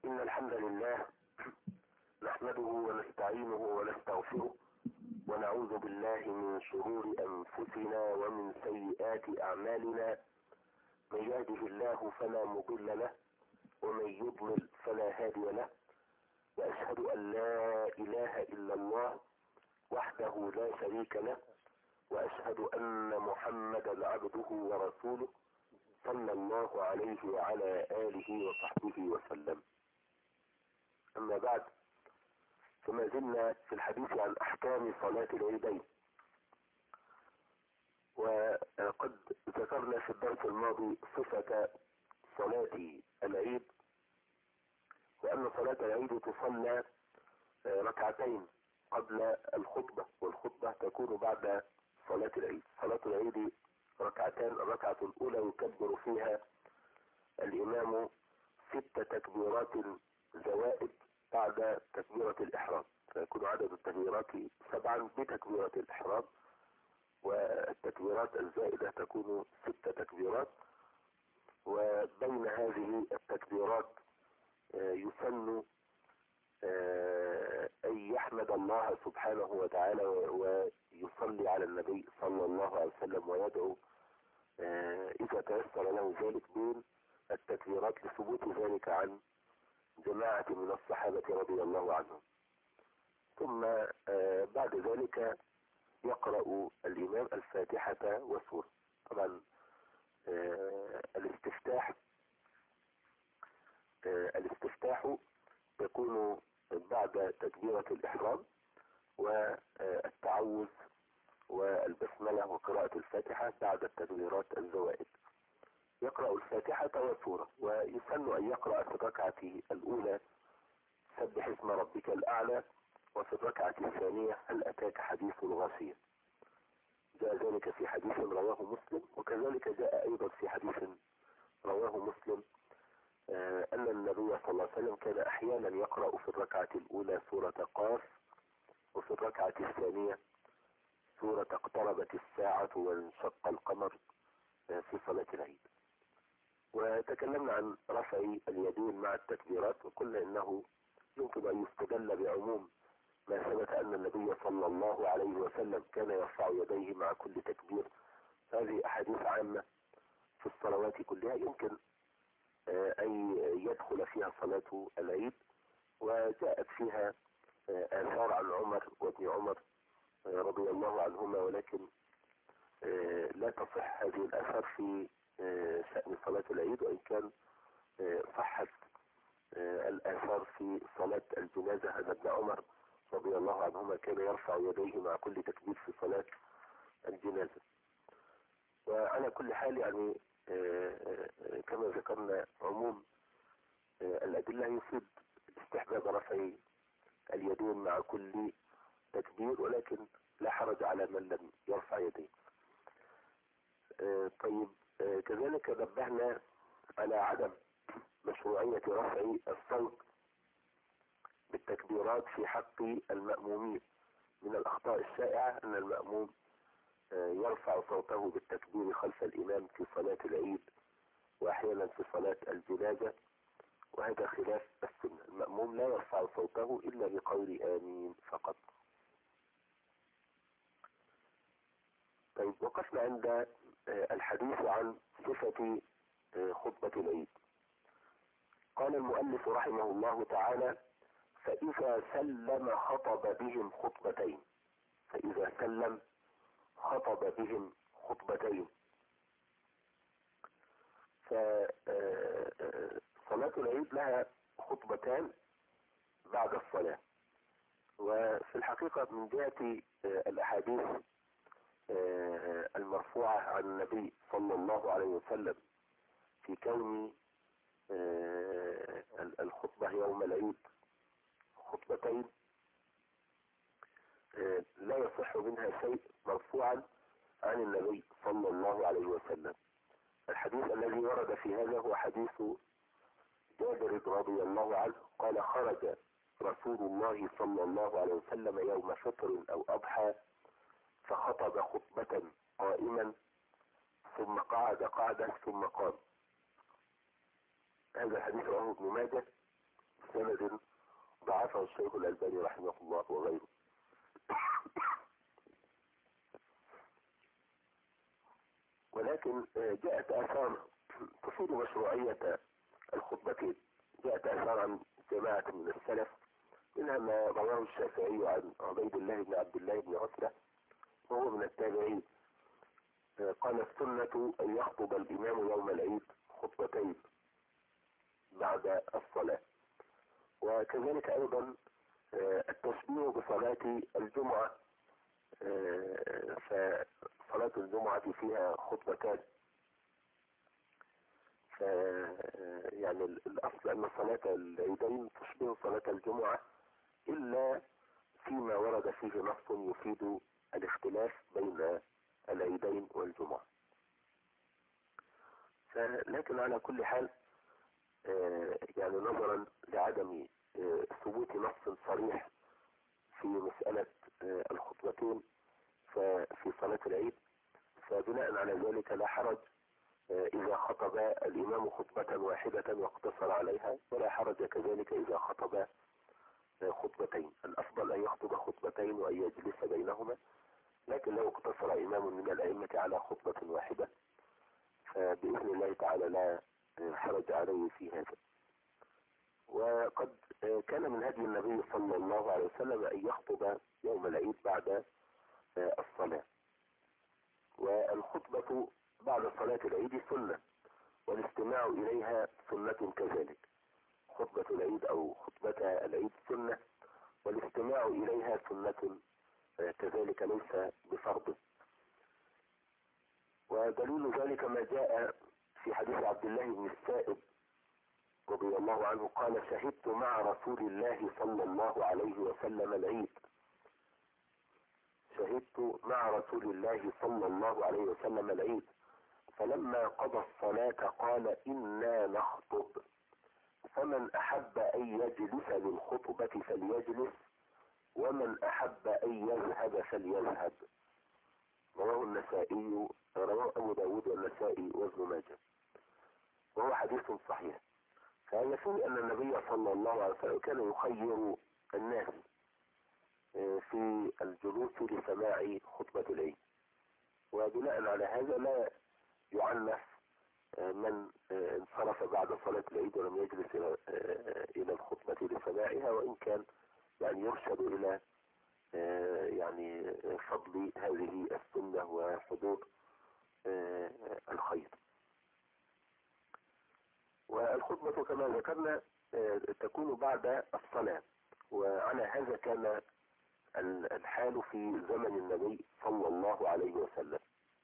إن الحمد لله نحمده ونستعينه ونستغفره ونعوذ بالله من شرور أنفسنا ومن سيئات أعمالنا. من يهده الله فلا مضل له ومن يضلل فلا هادي له، وأشهد أن لا إله إلا الله وحده لا شريك له، وأشهد أن محمدا عبده ورسوله صلى الله عليه وعلى آله وصحبه وسلم. أما بعد، فما زلنا في الحديث عن أحكام صلاة العيدين، وقد ذكرنا في الدرس الماضي صفة صلاة العيد، وأن صلاة العيد تصلى ركعتين قبل الخطبة، والخطبة تكون بعد صلاة العيد. صلاة العيد ركعتان، الركعة الأولى يكبر فيها الإمام 6 تكبيرات زوائد بعد تكبيرة الإحرام، فيكون عدد التكبيرات 7 بتكبيرة الإحرام، والتكبيرات الزائدة تكون 6 تكبيرات. وبين هذه التكبيرات يسن أن يحمد الله سبحانه وتعالى ويصلي على النبي صلى الله عليه وسلم ويدعو إذا تيسر له ذلك بين التكبيرات، لثبوت ذلك عن جماعة من الصحابة رضي الله عنهم. ثم بعد ذلك يقرأ الإمام الفاتحة والسورة. طبعا الاستفتاح يكون بعد تكبيرة الإحرام والتعوذ والبسملة وقراءة الفاتحة بعد التكبيرات الزوائد. يقرأ الفاتحة والسورة، ويسن أن يقرأ في الركعة الأولى سبح اسم ربك الأعلى، وفي الركعة الثانية هل أتاك حديث الغاشية. جاء ذلك في حديث رواه مسلم، وكذلك جاء أيضا في حديث رواه مسلم أن النبي صلى الله عليه وسلم كان أحيانا يقرأ في الركعة الأولى سورة قاف، وفي الركعة الثانية سورة اقتربت الساعة وانشق القمر في صلاة العيد. وتكلمنا عن رفع اليدين مع التكبيرات، وقلنا إنه يمكن أن يستدل بعموم ما ثبت أن النبي صلى الله عليه وسلم كان يرفع يديه مع كل تكبير. هذه أحاديث عامة في الصلوات كلها يمكن أن يدخل فيها صلاة العيد، وجاءت فيها آثار عن عمر وابن عمر رضي الله عنهما، ولكن لا تصح هذه الآثار في شأن صلاة العيد، وإن كان صحت الآثار في صلاة الجنازة أن ابن عمر رضي الله عنهما كان يرفع يديه مع كل تكبير في صلاة الجنازة. وعلى كل حال يعني كما ذكرنا عموم الأدلة يفيد استحباب رفع اليدين مع كل تكبير، ولكن لا حرج على من لم يرفع يديه. طيب، كذلك نبهنا على عدم مشروعية رفع الصوت بالتكبيرات في حق المأمومين. من الأخطاء الشائعة أن المأموم يرفع صوته بالتكبير خلف الإمام في صلاة العيد وأحيانا في صلاة الجنازة، وهذا خلاف السنة. المأموم لا يرفع صوته إلا بقول آمين فقط. طيب، وقفنا عند الحديث عن صفة خطبة العيد. قال المؤلف رحمه الله تعالى: فإذا سلم خطب بهم خطبتين. فإذا سلم خطب بهم خطبتين. فصلاة العيد لها خطبتان بعد الصلاة. وفي الحقيقة من جهة الأحاديث المرفوعة عن النبي صلى الله عليه وسلم في كون الخطبة يوم العيد خطبتين، لا يصح منها شيء مرفوعا عن النبي صلى الله عليه وسلم. الحديث الذي ورد في هذا هو حديث جابر رضي الله عنه قال: خرج رسول الله صلى الله عليه وسلم يوم فطر أو أضحى فخطب خطبة قائما ثم قعد قعدة ثم قام. هذا الحديث رواه ابن ماجه سند ضعفه الشيخ الألباني رحمه الله وغيره. ولكن جاءت آثار تفيد مشروعية الخطبتين. جاءت آثار عن جماعة من السلف، منها ما رواه الشافعي عن عبيد الله بن عبد الله بن عتبة وهو من التابعين، قال السنة أن يخطب الإمام يوم العيد خطبتين بعد الصلاة. وكذلك أيضا التشبيه بصلاة الجمعة، فصلاة الجمعة فيها خطبتان، يعني الأصل أن صلاة العيدين تشبه صلاة الجمعة إلا فيما ورد فيه نص يفيد الاختلاف بين العيدين والجمعة. لكن على كل حال يعني نظرا لعدم ثبوت نص صريح في مسألة الخطبتين في صلاة العيد، فبناء على ذلك لا حرج إذا خطب الإمام خطبة واحدة واقتصر عليها، ولا حرج كذلك إذا خطب خطبتين. الأفضل أن يخطب خطبتين وأن يجلس بينهما، لكن لو اقتصر إمام من الأئمة على خطبة واحدة فبإذن الله تعالى لا حرج عليه في هذا. وقد كان من هدي النبي صلى الله عليه وسلم أن يخطب يوم العيد بعد الصلاة. والخطبة بعد صلاة العيد سنة، والاستماع إليها سنة كذلك. خطبة العيد أو خطبة العيد سنة، والاستماع إليها سنة كذلك ليس بفرض. ودليل ذلك ما جاء في حديث عبد الله بن السائب رضي الله عنه قال شهدت مع رسول الله صلى الله عليه وسلم العيد. شهدت مع رسول الله صلى الله عليه وسلم العيد، فلما قضى الصلاة قال إنا نخطب، فمن أحب أن يجلس للخطبة فليجلس، ومن أحب أن يذهب فليذهب. رواه النسائي، رواه أبو داود والنسائي وابن ماجه، وهو حديث صحيح. فيفي أن النبي صلى الله عليه وسلم كان يخير الناس في الجلوس لسماع خطبة العيد، وبناء على هذا لا يعنف من انصرف بعد صلاة العيد ولم يجلس إلى الخطبة لسماعها، وإن كان يعني يرشد إلى يعني فضل هذه السنة وحضور الخير. والخطبة كما ذكرنا تكون بعد الصلاة، وعلى هذا كان الحال في زمن النبي صلى الله عليه وسلم.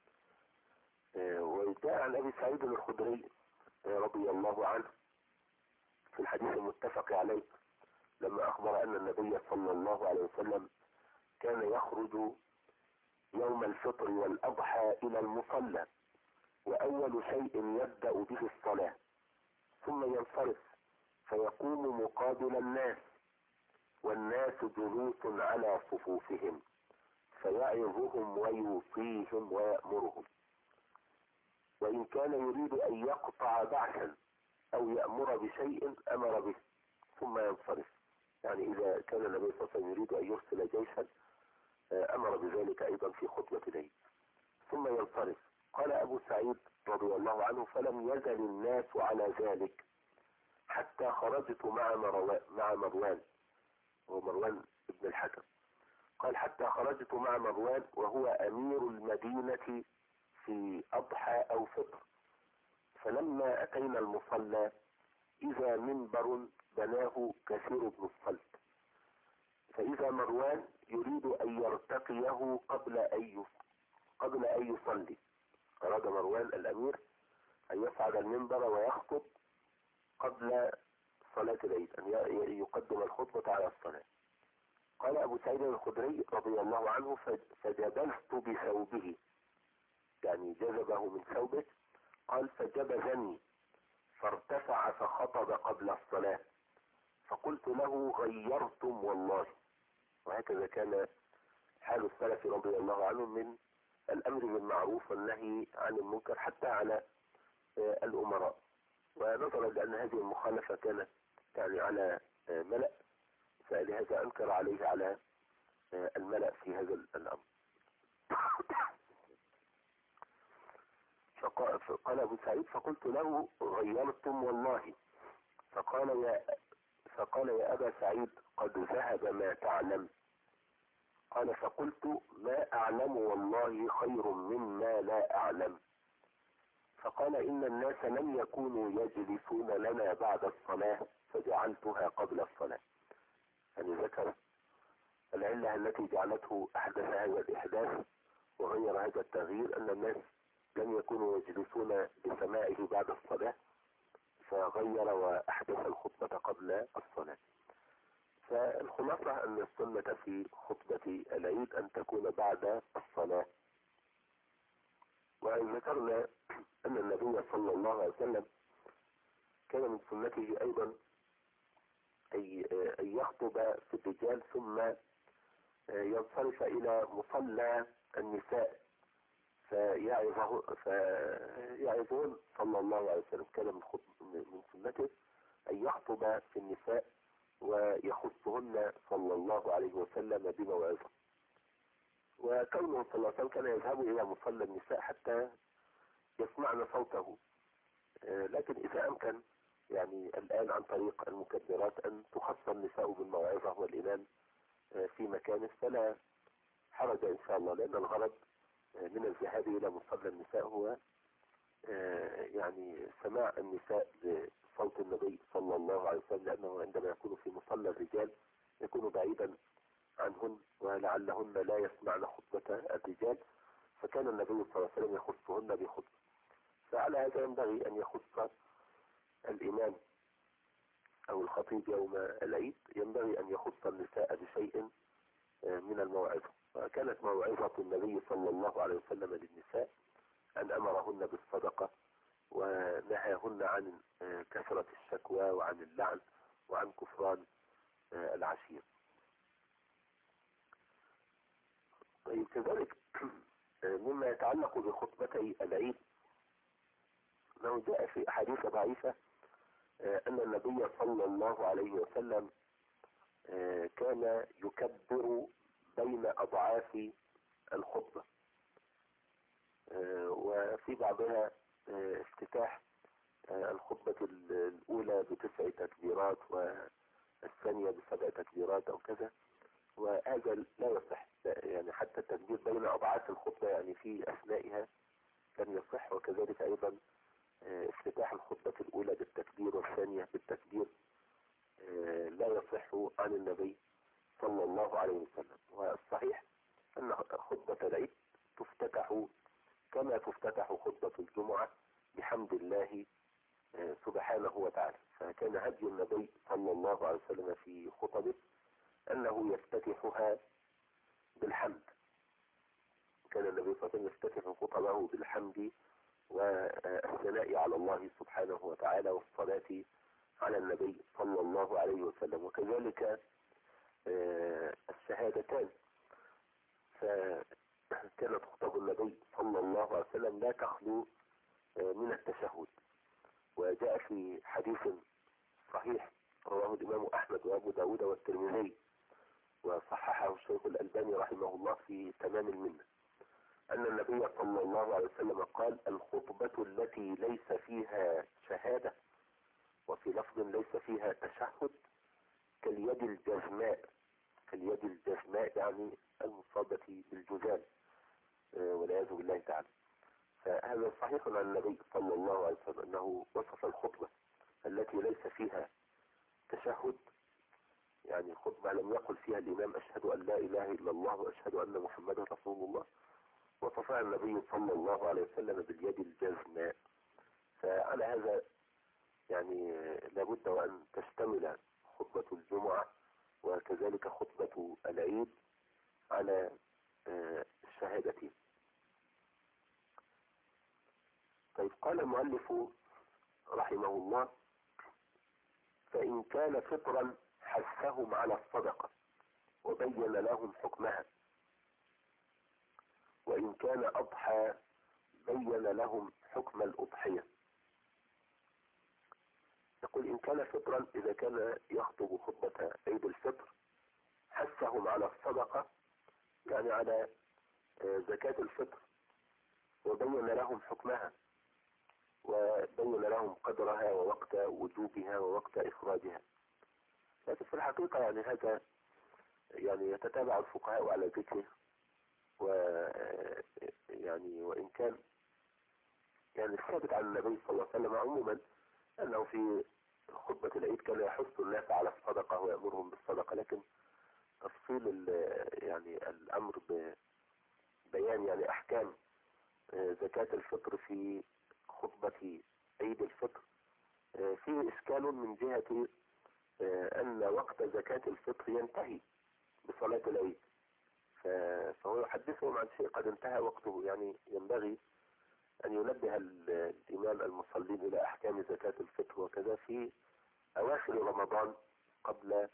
وجاء عن أبي سعيد الخدري رضي الله عنه في الحديث المتفق عليه لما أخبر أن النبي صلى الله عليه وسلم كان يخرج يوم الفطر والأضحى إلى المصلى، وأول شيء يبدأ به الصلاة، ثم ينصرف فيقوم مقابل الناس، والناس جلوس على صفوفهم، فيعظهم ويوصيهم ويأمرهم، وإن كان يريد أن يقطع بعثا أو يأمر بشيء أمر به ثم ينصرف. يعني إذا كان النبي صلى الله عليه وسلم يريد أن يرسل جيشا أمر بذلك أيضا في خطبة العيد ثم ينصرف. قال أبو سعيد رضي الله عنه فلم يزل الناس على ذلك حتى خرجت مع مروان ومروان ابن الحكم. قال حتى خرجت مع مروان وهو أمير المدينة في أضحى أو فطر، فلما أتينا المصلى إذا منبر بناه كثير بن الصلت، فإذا مروان يريد أن يرتقيه قبل أن يصلي. أراد مروان الأمير أن يصعد المنبر ويخطب قبل صلاة العيد، أن يقدم الخطبة على الصلاة. قال أبو سعيد الخدري رضي الله عنه فجبلت بثوبه، يعني جذبه من ثوبه. قال فجبذني فارتفع فخطب قبل الصلاة، فقلت له غيرتم والله. وهكذا كان حال السلف رضي الله عنهم من الأمر بالمعروف والنهي عن المنكر حتى على الأمراء. ونظرا لأن هذه المخالفة كانت يعني على ملأ، فلهذا أنكر عليه على الملأ في هذا الأمر. فقال أبو سعيد فقلت له غيرتم والله. فقال يا أبا سعيد قد ذهب ما تعلم. قال فقلت ما أعلم والله خير مما لا أعلم. فقال إن الناس لم يكونوا يجلسون لنا بعد الصلاة فجعلتها قبل الصلاة. يعني ذكر العلة التي جعلته أحدث هذا الإحداث وغير هذا التغيير، أن الناس لم يكونوا يجلسون لسماعه بعد الصلاة، فغير وأحدث الخطبة قبل الصلاة. فالخلاصة أن السنة في خطبة العيد أن تكون بعد الصلاة. وذكرنا أن النبي صلى الله عليه وسلم كان من سنته أيضا أن يخطب في الرجال ثم ينصرف إلى مصلى النساء فيعظون صلى الله عليه وسلم. كان من سنته أن يخطب في النساء ويخصهن صلى الله عليه وسلم بموعظة. وكونه صلى الله عليه وسلم كان يذهب إلى مصلى النساء حتى يسمعن صوته، لكن إذا أمكن يعني الآن عن طريق المكبرات أن تخص النساء بالموعظة والإمام في مكانه فلا حرج إن شاء الله، لأن الغرض من الذهاب إلى مصلى النساء هو يعني سماع النساء لصوت النبي صلى الله عليه وسلم، لأنه عندما يكون في مصلى الرجال يكون بعيدا عنهن ولعلهن لا يسمعن خطبة الرجال، فكان النبي صلى الله عليه وسلم يخصهن بخطبة. فعلى هذا ينبغي أن يخص الإمام أو الخطيب يوم العيد، ينبغي أن يخص النساء بشيء من الموعظة. وكانت موعظة النبي صلى الله عليه وسلم للنساء أن أمرهن بالصدقة ونهاهن عن كثرة الشكوى وعن اللعن وعن كفران العشير. طيب كذلك مما يتعلق بخطبتي العيد أنه جاء في أحاديث ضعيفة أن النبي صلى الله عليه وسلم كان يكبر بين أضعاف الخطبة، وفي بعضها افتتاح الخطبة الأولى ب9 تكبيرات والثانية ب7 تكبيرات أو كذا، وهذا لا يصح. يعني حتى التكبير بين أضعاف الخطبة يعني في أثنائها لم يصح، وكذلك أيضا افتتاح الخطبة الأولى بالتكبير والثانية بالتكبير لا يصح عن النبي صلى الله عليه وسلم. والصحيح أن خطبة العيد تفتتح كما تفتتح خطبة الجمعة بحمد الله سبحانه وتعالى. فكان هدي النبي صلى الله عليه وسلم في خطبه أنه يفتتحها بالحمد. كان النبي صلى الله عليه وسلم يفتتح خطبه بالحمد والثناء على الله سبحانه وتعالى والصلاة على النبي صلى الله عليه وسلم، وكذلك الشهادتان. فكانت خطب النبي صلى الله عليه وسلم لا تخلو من التشهد. وجاء في حديث صحيح رواه الإمام أحمد وأبو داود والترمذي وصححه الشيخ الألباني رحمه الله في تمام المنة أن النبي صلى الله عليه وسلم قال الخطبة التي ليس فيها شهادة وفي لفظ ليس فيها تشهد كاليد الجزماء. كاليد الجزماء يعني المصابة بالجذام والعياذ بالله تعالى. فهذا صحيح عن النبي صلى الله عليه وسلم أنه وصف الخطبة التي ليس فيها تشهد، يعني خطبة لم يقل فيها الإمام أشهد أن لا إله إلا الله وأشهد أن محمدا رسول الله، وصفها النبي صلى الله عليه وسلم باليد الجزماء. فعلى هذا يعني لابد وأن تشتمل خطبة الجمعة وكذلك خطبة العيد على الشهادتين. طيب قال المؤلف رحمه الله فإن كان فطرا حثهم على الصدقة وبين لهم حكمها، وإن كان أضحى بين لهم حكم الأضحية. يقول إن كان فطرا إذا كان يخطب خطبة عيد الفطر حثهم على الصدقة، يعني على زكاة الفطر، وبين لهم حكمها وبين لهم قدرها ووقت وجوبها ووقت إخراجها. لكن في الحقيقة يعني هذا يعني يتتابع الفقهاء على ذكره، ويعني وإن كان يعني الثابت عن النبي صلى الله عليه وسلم عموما أنه في خطبة العيد كان يحث الناس على الصدقة ويأمرهم بالصدقة، لكن تفصيل يعني الأمر ببيان يعني أحكام زكاة الفطر في خطبة عيد الفطر فيه إشكال من جهة أن وقت زكاة الفطر ينتهي بصلاة العيد، فهو يحدثهم عن شيء قد انتهى وقته. يعني ينبغي أن ينبه الإمام المصلين إلى أحكام زكاة الفطر وكذا في أواخر رمضان قبل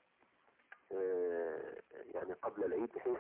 يعني قبل العيد، بحيث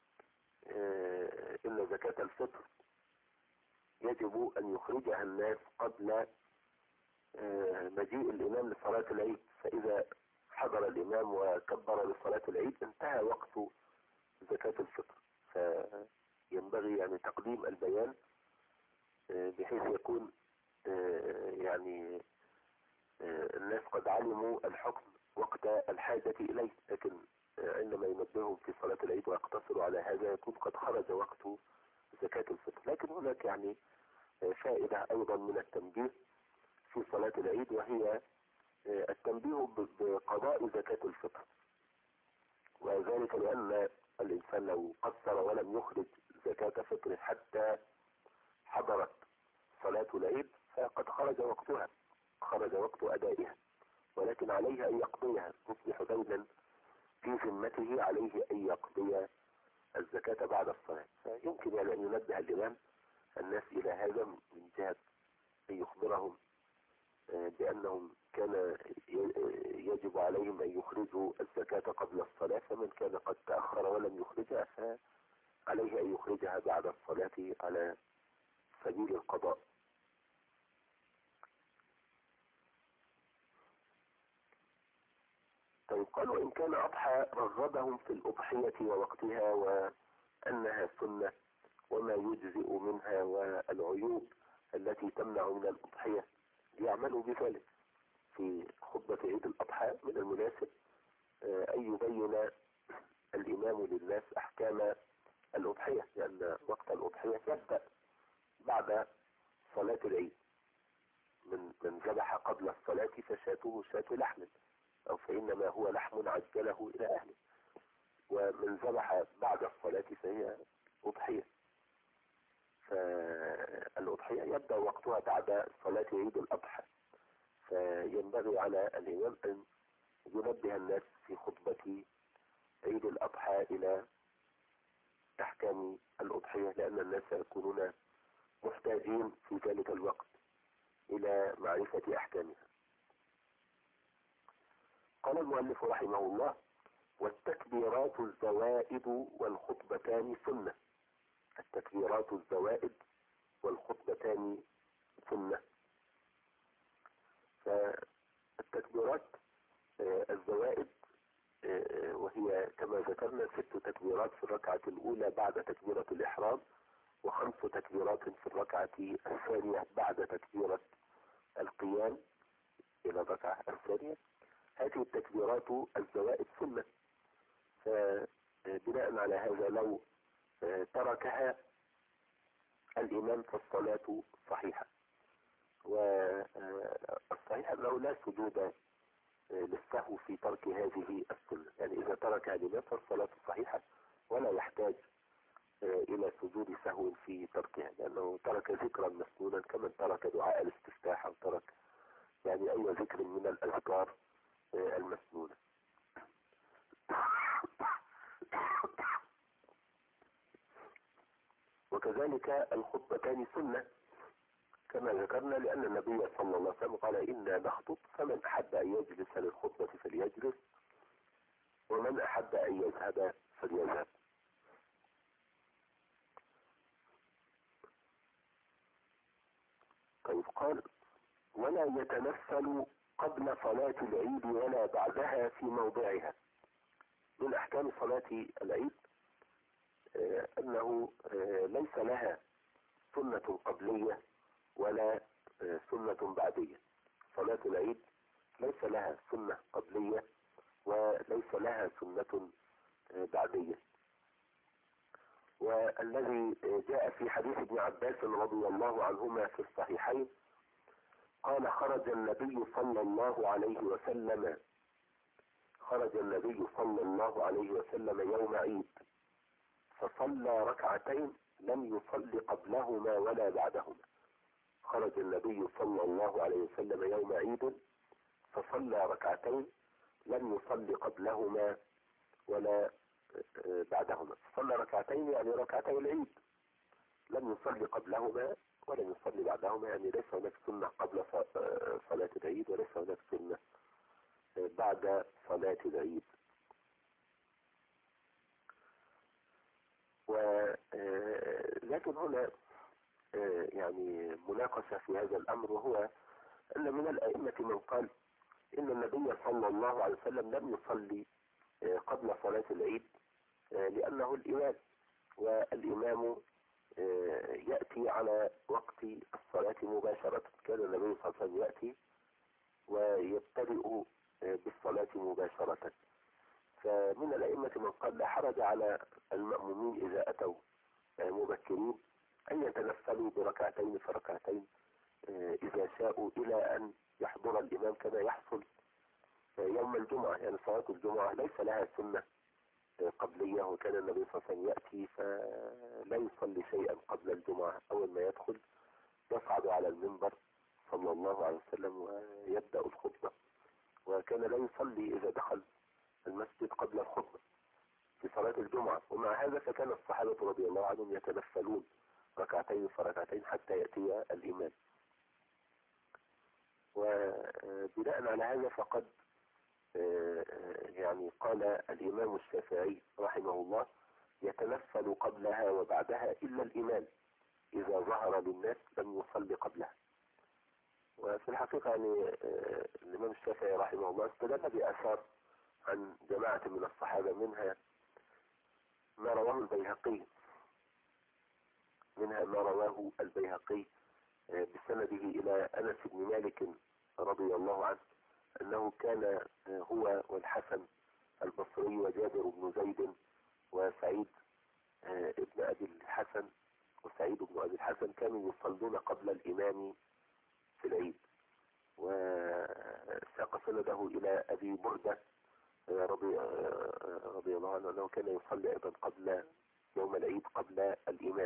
إن زكاة الفطر يجب أن يخرجها الناس قبل مجيء الإمام لصلاة العيد، فإذا حضر الإمام وكبر لصلاة العيد انتهى وقت زكاة الفطر. فينبغي يعني تقديم البيان بحيث يكون يعني الناس قد علموا الحكم وقت الحاجة إليه، لكن عندما ينبههم في صلاة العيد ويقتصروا على هذا يكون قد خرج وقت زكاة الفطر. لكن هناك يعني فائدة أيضا من التنبيه في صلاة العيد، وهي التنبيه بقضاء زكاة الفطر، وذلك لأن الإنسان لو قصر ولم يخرج زكاة فطره حتى حضرت صلاة العيد فقد خرج وقتها، خرج وقت أدائها، ولكن عليه أن يقضيها، تصبح دينا في ذمته، عليه أن يقضي الزكاة بعد الصلاة. فيمكن يعني أن ينبه الإمام الناس إلى هذا من جهة أن يخبرهم بأنهم كان يجب عليهم أن يخرجوا الزكاة قبل الصلاة، فمن كان قد تأخر ولم يخرجها فعليه أن يخرجها بعد الصلاة على سبيل القضاء. طيب قال وإن كان أضحى رغبهم في الأضحية ووقتها وأنها سنة وما يجزئ منها والعيوب التي تمنع من الأضحية ليعملوا بذلك. في خطبة عيد الأضحى من المناسب أن يبين الإمام للناس أحكام الأضحية، لأن وقت الأضحية يبدأ بعد صلاة العيد. من ذبح قبل الصلاة فشاته شاة لحم، أو فإنما هو لحم عجله إلى أهله، ومن ذبح بعد الصلاة فهي أضحية. فالأضحية يبدأ وقتها بعد صلاة عيد الأضحى، فينبغي على الإمام أن ينبه الناس في خطبة عيد الأضحى إلى أحكام الأضحية، لأن الناس يكونون محتاجين في ذلك الوقت إلى معرفة أحكامها. قال المؤلف رحمه الله: والتكبيرات الزوائد والخطبتان سنة. التكبيرات الزوائد والخطبتان سنة. فالتكبيرات الزوائد وهي كما ذكرنا 6 تكبيرات في الركعة الأولى بعد تكبيرة الإحرام، و5 تكبيرات في الركعة الثانية بعد تكبيرة القيام إلى الركعة الثانية. هذه التكبيرات الزوائد سنة، فبناء على هذا لو تركها الإمام فالصلاة صحيحة، والصحيح أنه لا سجود للسهو في ترك هذه السنة. يعني إذا تركها الإمام فالصلاة صحيحة ولا يحتاج إلى سجود سهو في تركها، لأنه ترك ذكرا مسنونا كمن ترك دعاء الاستفتاح أو ترك يعني أي ذكر من الأذكار المسنونة. وكذلك الخطبتان سنة كما ذكرنا، لأن النبي صلى الله عليه وسلم قال: إنا نخطب فمن أحب أن يجلس للخطبة فليجلس ومن أحب أن يذهب فليذهب. طيب قال: ولا يتنفل قبل قبل صلاة العيد ولا بعدها في موضعها. من أحكام صلاة العيد أنه ليس لها سنة قبلية ولا سنة بعدية. صلاة العيد ليس لها سنة قبلية وليس لها سنة بعدية. والذي جاء في حديث ابن عباس رضي الله عنهما في الصحيحين قال خرج النبي صلى الله عليه وسلم يوم عيد فصلى ركعتين لم يصل قبلهما ولا بعدهما. خرج النبي صلى الله عليه وسلم يوم عيد فصلى ركعتين لم يصل قبلهما ولا بعدهما. صلى ركعتين يعني ركعتي العيد، لم يصلي قبلهما ولم يصلي بعدهما، يعني ليس هناك سنة قبل صلاة العيد وليس هناك سنة بعد صلاة العيد. لكن هنا يعني مناقشة في هذا الأمر، وهو أن من الأئمة من قال إن النبي صلى الله عليه وسلم لم يصلي قبل صلاة العيد لأنه الإمام، والإمام يأتي على وقت الصلاة مباشرة. كان النبي صلى الله عليه وسلم يأتي ويبتدئ بالصلاة مباشرة. فمن الأئمة من قال لا حرج على المأمومين إذا أتوا مبكرين أن يتنفلوا بركعتين فركعتين إذا شاءوا إلى أن يحضر الإمام، كما يحصل يوم الجمعة. يعني صلاة الجمعة ليس لها سنة قبلية، وكان النبي صلى الله عليه وسلم يأتي فلا يصلي شيئا قبل الجمعة. أول ما يدخل يصعد على المنبر صلى الله عليه وسلم ويبدأ الخطبة، وكان لا يصلي إذا دخل المسجد قبل الخطبة في صلاة الجمعة. ومع هذا فكان الصحابة رضي الله عنهم يتنفلون ركعتين فركعتين حتى يأتي الإمام. وبناء على هذا فقد يعني قال الإمام الشافعي رحمه الله يتنفل قبلها وبعدها إلا الإمام إذا ظهر للناس لم يصلي قبلها. وفي الحقيقة يعني الإمام الشافعي رحمه الله استدل بآثار عن جماعة من الصحابة، منها ما رواه البيهقي بسنده إلى أنس بن مالك رضي الله عنه أنه كان هو والحسن البصري وجابر بن زيد وسعيد ابن أبي الحسن كانوا يصلون قبل الإمام في العيد. وساق سنده إلى أبي بردة رضي الله عنه أنه كان يصلي أيضا قبل يوم العيد قبل الإمام.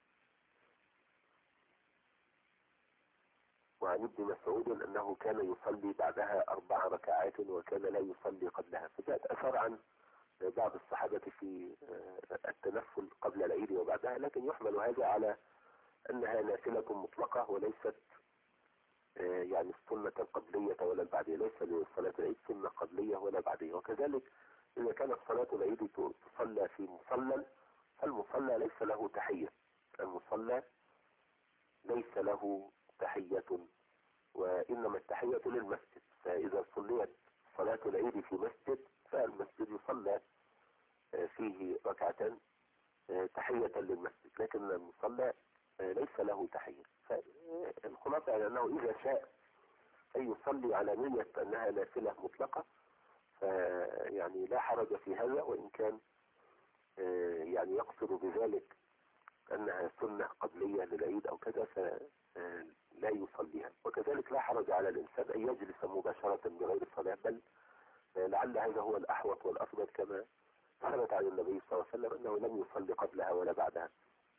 وعن ابن مسعود أنه كان يصلي بعدها 4 ركعات وكان لا يصلي قبلها. فجاءت أثر عن بعض الصحابة في التنفل قبل العيد وبعدها، لكن يحمل هذا على أنها نافلة مطلقة وليست يعني السنة القبلية ولا البعدية. ليس لصلاة العيد سنة قبلية ولا بعدية. وكذلك إذا كانت صلاة العيد تصلى في مصلى فالمصلى ليس له تحية. المصلى ليس له تحية وإنما التحية للمسجد. فإذا صليت صلاة العيد في مسجد فالمسجد يصلى فيه ركعتان تحية للمسجد، لكن المصلى ليس له تحية. فالخلاصة يعني أنه إذا شاء أن يصلي على نية أنها نافلة مطلقة فيعني لا حرج في هذا، وإن كان يعني يقصد بذلك أنها سنة قبلية للعيد أو كذا فلا يصليها. وكذلك لا حرج على الإنسان أن يجلس مباشرة بغير صلاة، بل لعل هذا هو الأحوط والأفضل كما ثبت عن النبي صلى الله عليه وسلم أنه لم يصلي قبلها ولا بعدها.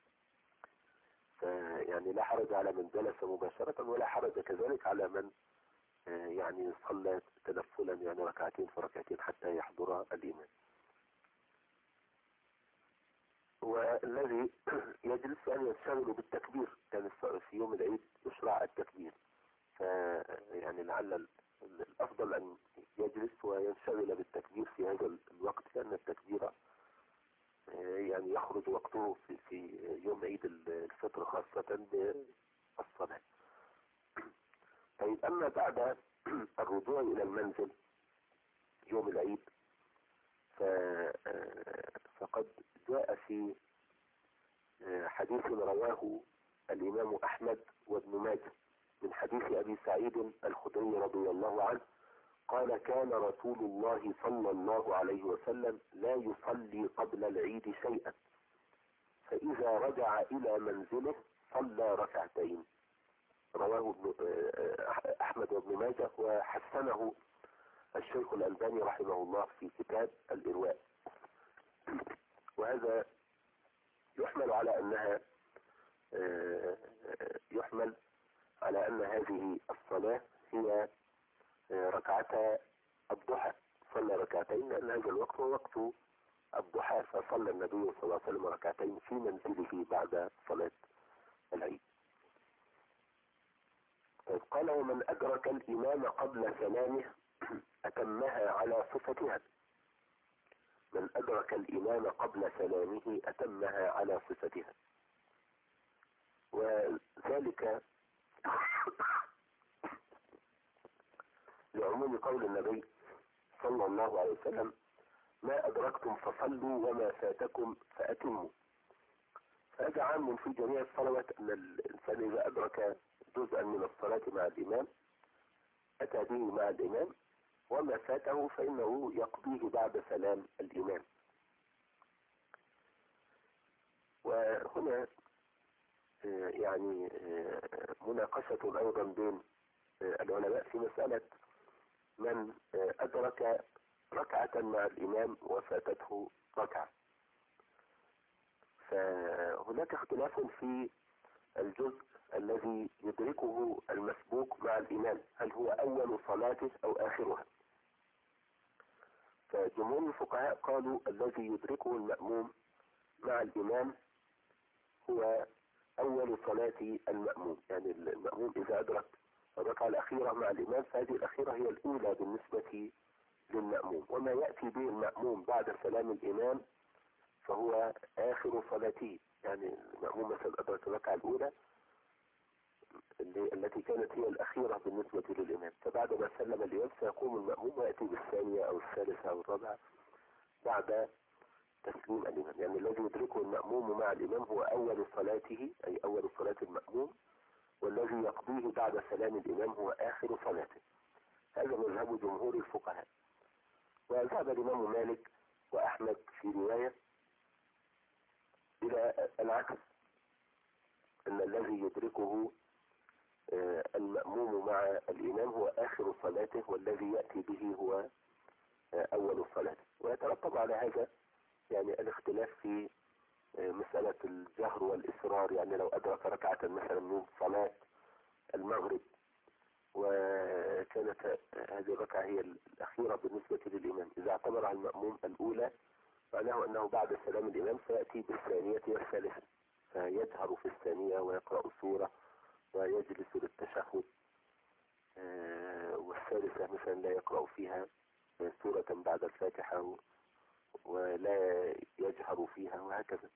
يعني لا حرج على من جلس مباشرة، ولا حرج كذلك على من يعني صلى تنفلا يعني ركعتين فركعتين حتى يحضر الإمام. والذي يجلس يعني ينشغل بالتكبير، كان في يوم العيد يشرع التكبير، فيعني لعل الأفضل أن يجلس وينشغل بالتكبير في هذا الوقت، لأن التكبير يعني يخرج وقته في يوم عيد الفطر خاصة بالصلاة. طيب أما بعد الرجوع إلى المنزل يوم العيد فقد جاء في حديث رواه الإمام أحمد وابن ماجه من حديث أبي سعيد الخدري رضي الله عنه قال كان رسول الله صلى الله عليه وسلم لا يصلي قبل العيد شيئا، فإذا رجع إلى منزله صلى ركعتين. رواه أحمد وابن ماجه، وحسنه الشيخ الألباني رحمه الله في كتاب الإرواء. وهذا يحمل على أن هذه الصلاة هي ركعتا الضحى، صلى ركعتين لأن هذا الوقت هو وقت الضحى، فصلى النبي صلى الله عليه وسلم ركعتين في منزله بعد صلاة العيد. طيب قال ومن أدرك الإمام قبل سلامه أتمها على صفتها. من أدرك الإمام قبل سلامه أتمها على صفتها، وذلك لعموم قول النبي صلى الله عليه وسلم ما أدركتم فصلوا وما فاتكم فأتموا. فهذا عام في جميع الصلوات، أن الإنسان إذا أدرك جزءا من الصلاة مع الإمام أتى به مع الإمام، وما فاته فإنه يقضيه بعد سلام الإمام. وهنا يعني مناقشة أيضا بين العلماء في مسألة من أدرك ركعة مع الإمام وفاتته ركعة. فهناك اختلاف في الجزء الذي يدركه المسبوق مع الإمام، هل هو أول صلاته أو آخرها. فجمهور الفقهاء قالوا الذي يدركه المأموم مع الإمام هو أول صلاة المأموم، يعني المأموم إذا أدرك الركعة الأخيرة مع الإمام فهذه الأخيرة هي الأولى بالنسبة للمأموم، وما يأتي به المأموم بعد سلام الإمام فهو آخر صلاته. يعني المأموم مثلا أدرك الركعة الأولى التي كانت هي الأخيرة بالنسبة للإمام، فبعد ما سلم الإمام سيقوم المأموم ويأتي بالثانية أو الثالثة أو الرابعة بعد تسليم الإمام. يعني الذي يدركه المأموم مع الإمام هو أول صلاته، أي أول صلاة المأموم، والذي يقضيه بعد سلام الإمام هو آخر صلاته. هذا مذهب جمهور الفقهاء. وذهب الإمام مالك وأحمد في رواية إلى العكس، أن الذي يدركه المأموم مع الإمام هو آخر صلاته، والذي يأتي به هو أول صلاته. ويترتب على هذا يعني الاختلاف في مسألة الجهر والإصرار. يعني لو أدرك ركعة مثلا من صلاة المغرب وكانت هذه الركعة هي الأخيرة بالنسبة للإمام، إذا اعتبرها المأموم الأولى معناه أنه بعد سلام الإمام سيأتي بالثانية والثالثة، فيجهر في الثانية ويقرأ سورة ويجلس للتشهد، والثالثة مثلا لا يقرأ فيها سورة بعد الفاتحة ولا يجهر فيها، وهكذا.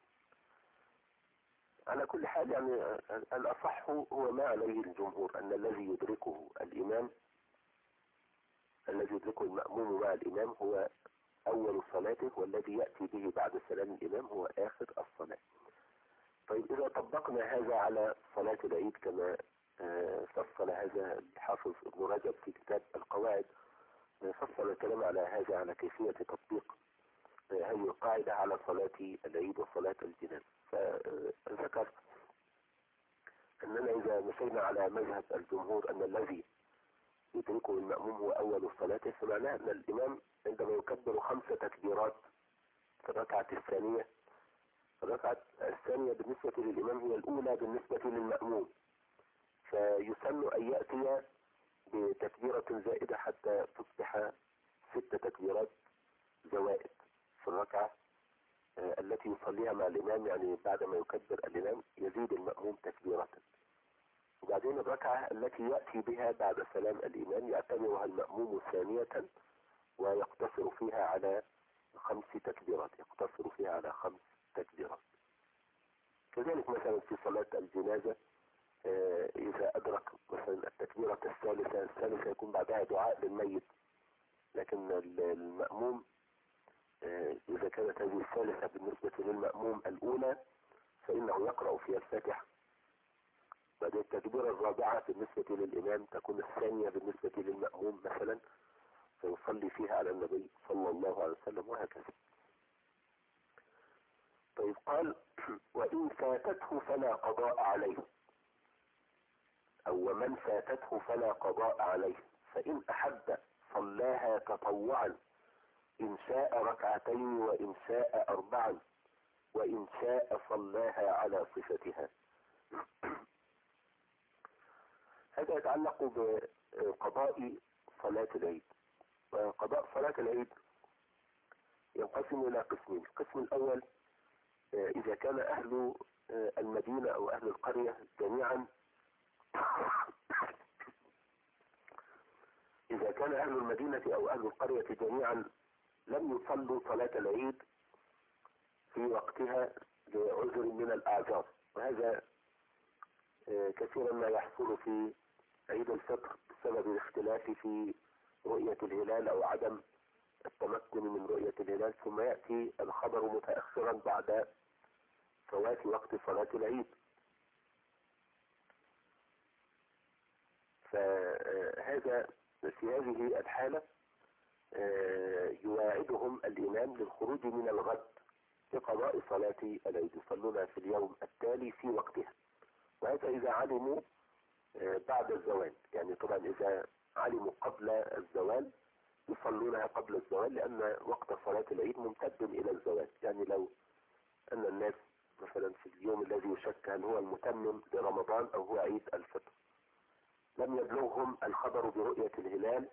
على كل حال يعني الأصح هو ما عليه الجمهور، أن الذي يدركه الإمام، الذي يدركه المأموم مع الإمام هو أول صلاته، والذي يأتي به بعد سلام الإمام هو آخر الصلاة. طيب إذا طبقنا هذا على صلاة العيد كما فصل هذا الحافظ ابن رجب في كتاب القواعد، فصل الكلام على هذا، على كيفية تطبيق هذه القاعدة على صلاة العيد وصلاة الجنازة. فذكر أننا إذا مشينا على مذهب الجمهور أن الذي يدركه المأموم هو أول صلاته، فمعناه أن الإمام عندما يكبر 5 تكبيرات في الركعة الثانية، الركعة الثانية بالنسبة للإمام هي الأولى بالنسبة للمأموم، فيسن أن يأتي بتكبيرة زائدة حتى تصبح 6 تكبيرات زوائد في الركعة التي يصليها مع الإمام. يعني بعدما يكبر الإمام يزيد المأموم تكبيرة، وبعدين الركعة التي يأتي بها بعد سلام الإمام يعتبرها المأموم ثانية ويقتصر فيها على 5 تكبيرات، يقتصر فيها على 5 تكبيرات. كذلك مثلا في صلاة الجنازة إذا أدرك مثلا التكبيرة الثالثة يكون بعدها دعاء للميت، لكن المأموم إذا كانت هذه الثالثة بالنسبة للمأموم الأولى فإنه يقرأ فيها الفاتحة. بعد التكبيرة الرابعة بالنسبة للإمام تكون الثانية بالنسبة للمأموم مثلا، فيصلي فيها على النبي صلى الله عليه وسلم وهكذا. طيب قال وإن فاتته فلا قضاء عليه، أو ومن فاتته فلا قضاء عليه، فإن أحب صلاها تطوعا إن شاء ركعتين وإن شاء أربعا وإن شاء صلاها على صفتها. هذا يتعلق بقضاء صلاة العيد. وقضاء صلاة العيد ينقسم إلى قسمين. القسم الأول إذا كان أهل المدينة أو أهل القرية جميعا إذا كان أهل المدينة أو أهل القرية جميعا لم يصلوا صلاة العيد في وقتها لعذر من الأعذار، وهذا كثيرا ما يحصل في عيد الفطر بسبب الاختلاف في رؤية الهلال أو عدم التمكن من رؤية الهلال، ثم يأتي الخبر متأخرا بعد فوات وقت صلاة العيد. فهذا في هذه الحالة يواعدهم الإمام للخروج من الغد لقضاء صلاة العيد، يصلونها في اليوم التالي في وقتها. وهذا إذا علموا بعد الزوال، يعني طبعا إذا علموا قبل الزوال يصلونها قبل الزوال، لأن وقت صلاة العيد ممتد إلى الزوال. يعني لو أن الناس مثلا في اليوم الذي يشك هل هو المتمم لرمضان أو هو عيد الفطر لم يبلغهم الخبر برؤية الهلال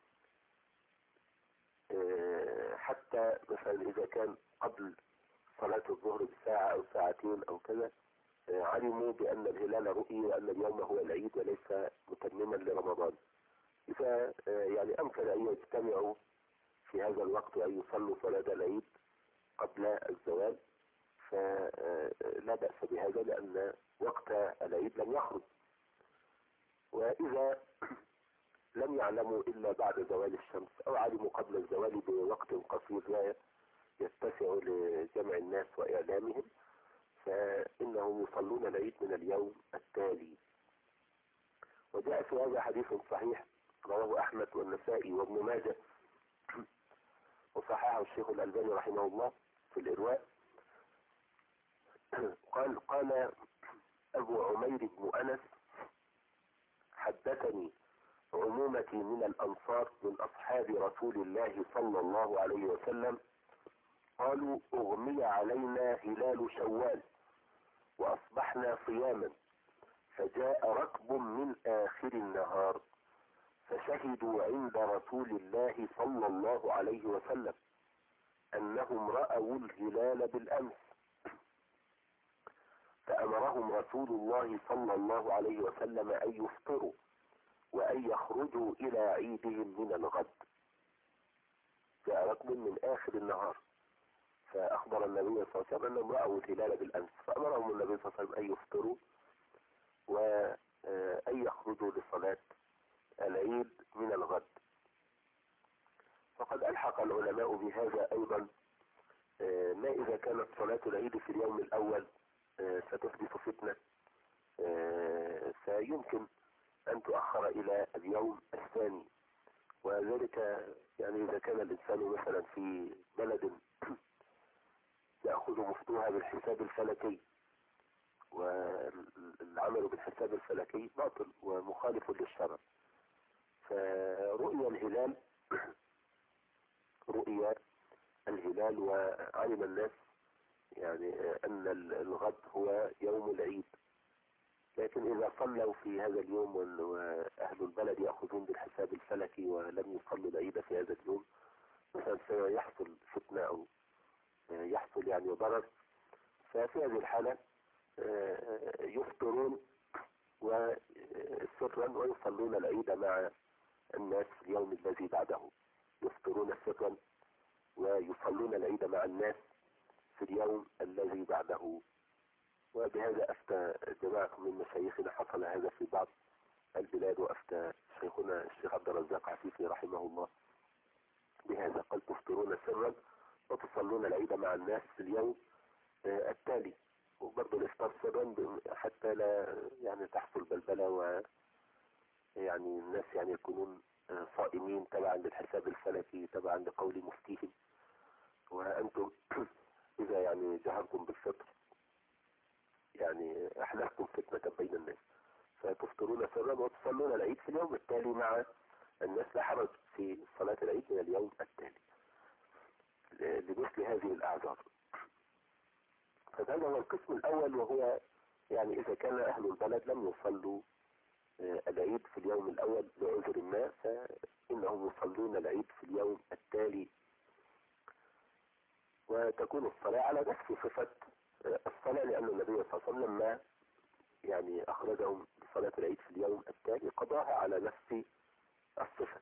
حتى مثلا إذا كان قبل صلاة الظهر بساعة أو ساعتين أو كذا علموا بأن الهلال رؤي وأن اليوم هو العيد وليس متمما لرمضان، إذا يعني أمكن أن يجتمعوا في هذا الوقت وأن يصلوا صلاة العيد قبل الزوال فلا بأس بهذا، لأن وقت العيد لم يخرج. وإذا لم يعلموا إلا بعد زوال الشمس أو علموا قبل الزوال بوقت قصير لا يتسع لجمع الناس وإعلامهم، فإنهم يصلون العيد من اليوم التالي. وجاء في هذا حديث صحيح رواه أحمد والنسائي وابن ماجه وصححه الشيخ الألباني رحمه الله في الإرواء. قال أبو عمير بن أنس حدثني عمومتي من الأنصار من أصحاب رسول الله صلى الله عليه وسلم قالوا أغمي علينا هلال شوال وأصبحنا صياما، فجاء ركب من آخر النهار فشهدوا عند رسول الله صلى الله عليه وسلم أنهم رأوا الهلال بالأمس، فأمرهم رسول الله صلى الله عليه وسلم أن يفطروا وأن يخرجوا إلى عيدهم من الغد. جاء ركب من آخر النهار فأخبر النبي صلى الله عليه وسلم أنهم رأوا الهلال بالأمس، فأمرهم النبي صلى الله عليه وسلم أن يفطروا وأن يخرجوا لصلاة العيد من الغد. وقد ألحق العلماء بهذا أيضا ما إذا كانت صلاة العيد في اليوم الأول ستحدث فتنة فيمكن أن تؤخر إلى اليوم الثاني، وذلك يعني إذا كان الإنسان مثلا في بلد يأخذ مفتوحة بالحساب الفلكي، والعمل بالحساب الفلكي باطل ومخالف للشرع، فرؤيا الهلال رؤيا الهلال وعلم الناس يعني أن الغد هو يوم العيد، لكن إذا صلوا في هذا اليوم وأهل البلد يأخذون بالحساب الفلكي ولم يصلوا العيد في هذا اليوم مثلا سيحصل فتنة أو يحصل يعني ضرر، ففي هذه الحالة يفطرون سرا ويصلون العيد مع الناس في اليوم الذي بعده، يفطرون سرا ويصلون العيد مع الناس في اليوم الذي بعده. وبهذا أفتى جماعة من مشايخنا، حصل هذا في بعض البلاد، وأفتى شيخنا الشيخ عبد الرزاق عفيفي رحمه الله بهذا، قال تفطرون سرا وتصلون العيد مع الناس في اليوم التالي، وبرضه الإفطار سرا حتى لا يعني تحصل بلبلة، ويعني الناس يعني يكونون صائمين تبعا للحساب الفلكي تبعا لقول مفتيهم، وأنتم إذا يعني جهرتم بالفطر يعني أحدثتم فتنة بين الناس، فتفطرون سرا وتصلون العيد في اليوم التالي مع الناس، لا حرج في صلاة العيد من اليوم التالي لمثل هذه الأعذار. فهذا هو القسم الأول، وهو يعني إذا كان أهل البلد لم يصلوا العيد في اليوم الأول لعذر ما، فإنهم يصلون العيد في اليوم التالي، وتكون الصلاة على نفس صفة الصلاة، لأن النبي صلى الله عليه وسلم لما يعني أخرجهم لصلاة العيد في اليوم التالي قضاها على نفس الصفة.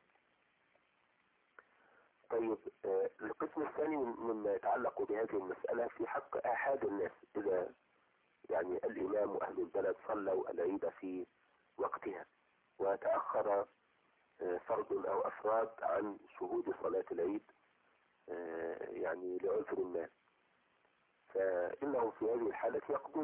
طيب القسم الثاني مما يتعلق بهذه المسألة في حق آحاد الناس، إذا يعني الإمام وأهل البلد صلوا العيد في وقتها وتأخر فرد أو أفراد عن شهود صلاة العيد يعني لعذر ما، فإنهم في هذه الحالة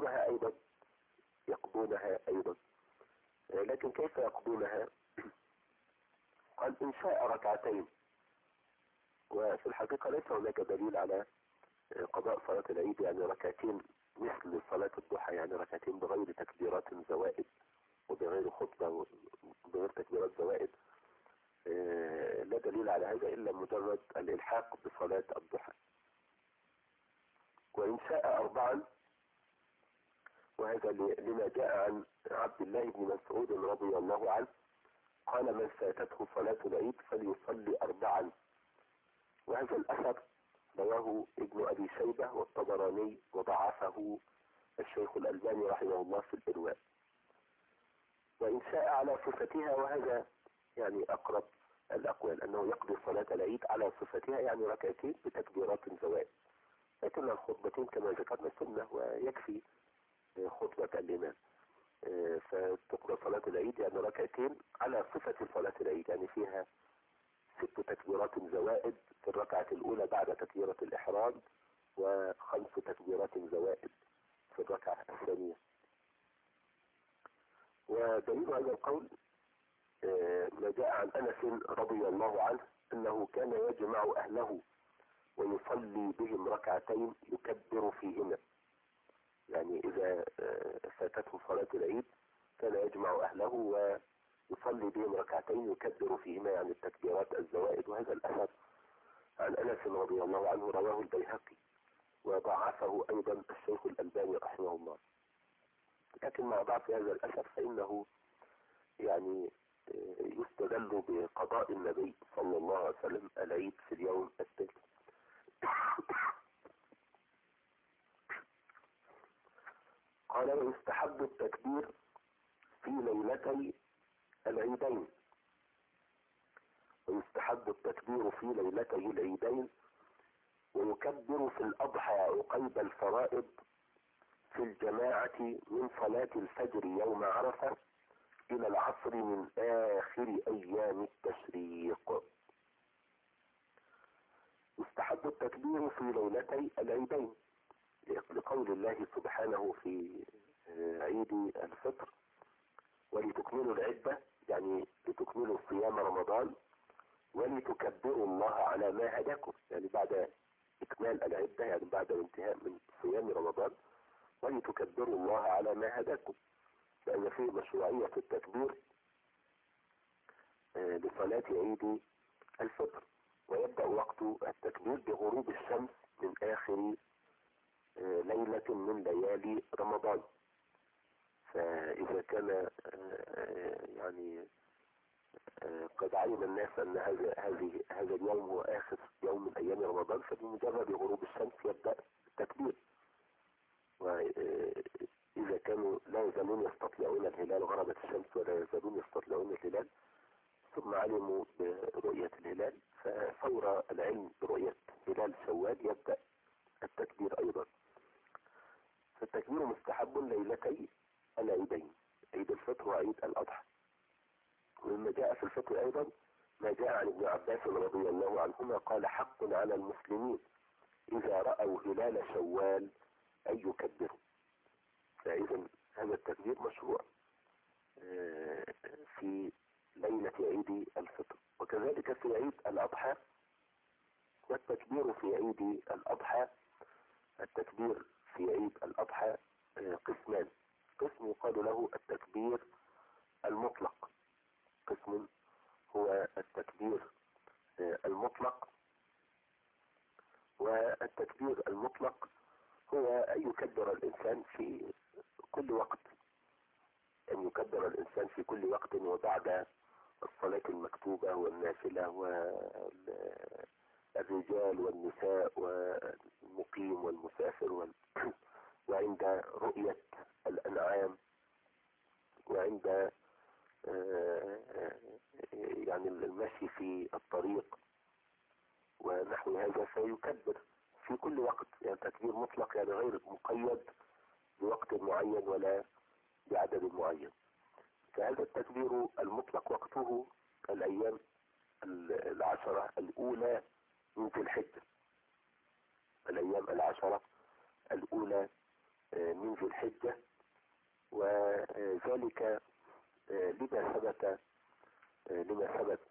يقضونها أيضا. لكن كيف يقضونها؟ قال إن شاء ركعتين، وفي الحقيقة ليس هناك دليل على قضاء صلاة العيد يعني ركعتين مثل صلاة الضحى، يعني ركعتين بغير تكبيرات زوائد وبغير خطبة وبغير تكبيرات زوائد، لا دليل على هذا إلا مجرد الإلحاق بصلاة الضحى. وإن شاء أربعا، وهذا لما جاء عن عبد الله بن مسعود رضي الله عنه قال من فاتته صلاة العيد فليصلي أربعا، وهذا الأثر رواه ابن أبي شيبة والطبراني وضعفه الشيخ الألباني رحمه الله في الإرواء. وإن شاء على صفتها، وهذا يعني أقرب الأقوال أنه يقضي صلاة العيد على صفتها، يعني ركعتين بتكبيرات زوائد، لكن الخطبتين كما ذكرنا سنة ويكفي خطبة الإمام، فتقضى صلاة العيد يعني ركعتين على صفة صلاة العيد، يعني فيها 6 تكبيرات زوائد في الركعة الأولى بعد تكبيرة الإحرام، و5 تكبيرات زوائد في الركعة الثانية. ودليل هذا القول ما جاء عن أنس رضي الله عنه أنه كان يجمع أهله ويصلي بهم ركعتين يكبر فيهما، يعني إذا فاتته صلاة العيد كان يجمع أهله ويصلي بهم ركعتين يكبر فيهما، يعني التكبيرات الزوائد. وهذا الأثر عن أنس رضي الله عنه رواه البيهقي وضعفه أيضا الشيخ الألباني رحمه الله، لكن مع ضعف هذا الأثر فإنه يعني يستدل بقضاء النبي صلى الله عليه وسلم العيد في اليوم التالي. قال ويستحب التكبير في ليلتي العيدين، ويستحب التكبير في ليلتي العيدين، ويكبر في الأضحى عقيب الفرائض في الجماعة من صلاة الفجر يوم عرفة إلى العصر من آخر أيام التشريق. يستحب التكبير في ليلتي العيدين لقول الله سبحانه في عيد الفطر ولتكملوا العدة، يعني لتكملوا صيام رمضان ولتكبروا الله على ما هداكم، يعني بعد إكمال العدة يعني بعد الانتهاء من صيام رمضان ولتكبروا الله على ما هداكم، لأن فيه مشروعية التكبير لصلاة عيد الفطر. ويبدأ وقت التكبير بغروب الشمس من آخر ليلة من ليالي رمضان، فإذا كان يعني قد علم الناس أن هذا اليوم هو آخر يوم من أيام رمضان، فبمجرد غروب الشمس يبدأ التكبير. وإذا كانوا لا يزالون يستطلعون الهلال، غربت الشمس ولا يزالون يستطلعون الهلال، ثم علموا برؤية الهلال، ففور العلم برؤية هلال شوال يبدأ التكبير أيضا. فالتكبير مستحب ابن عباس رضي الله عنهما قال حق على المسلمين إذا رأوا هلال شوال أن يكبروا. فإذا هذا التكبير مشروع في ليلة عيد الفطر. وكذلك في عيد الأضحى. والتكبير في عيد الأضحى، التكبير في عيد الأضحى قسمان. قسم يقال له التكبير المطلق، قسم هو التكبير المطلق. والتكبير المطلق هو أن يكبر الإنسان في كل وقت، أن يكبر الإنسان في كل وقت وبعد الصلاة المكتوبة والنافلة والرجال والنساء والمقيم والمسافر وعند رؤية الأنعام وعند يعني المشي في الطريق ونحو هذا، فيكبر في كل وقت. يعني تكبير مطلق يعني غير مقيد بوقت معين ولا بعدد معين. فهذا التكبير المطلق وقته الأيام 10 الأولى من ذي الحجة، الأيام 10 الأولى من ذي الحجة. وذلك لما ثبت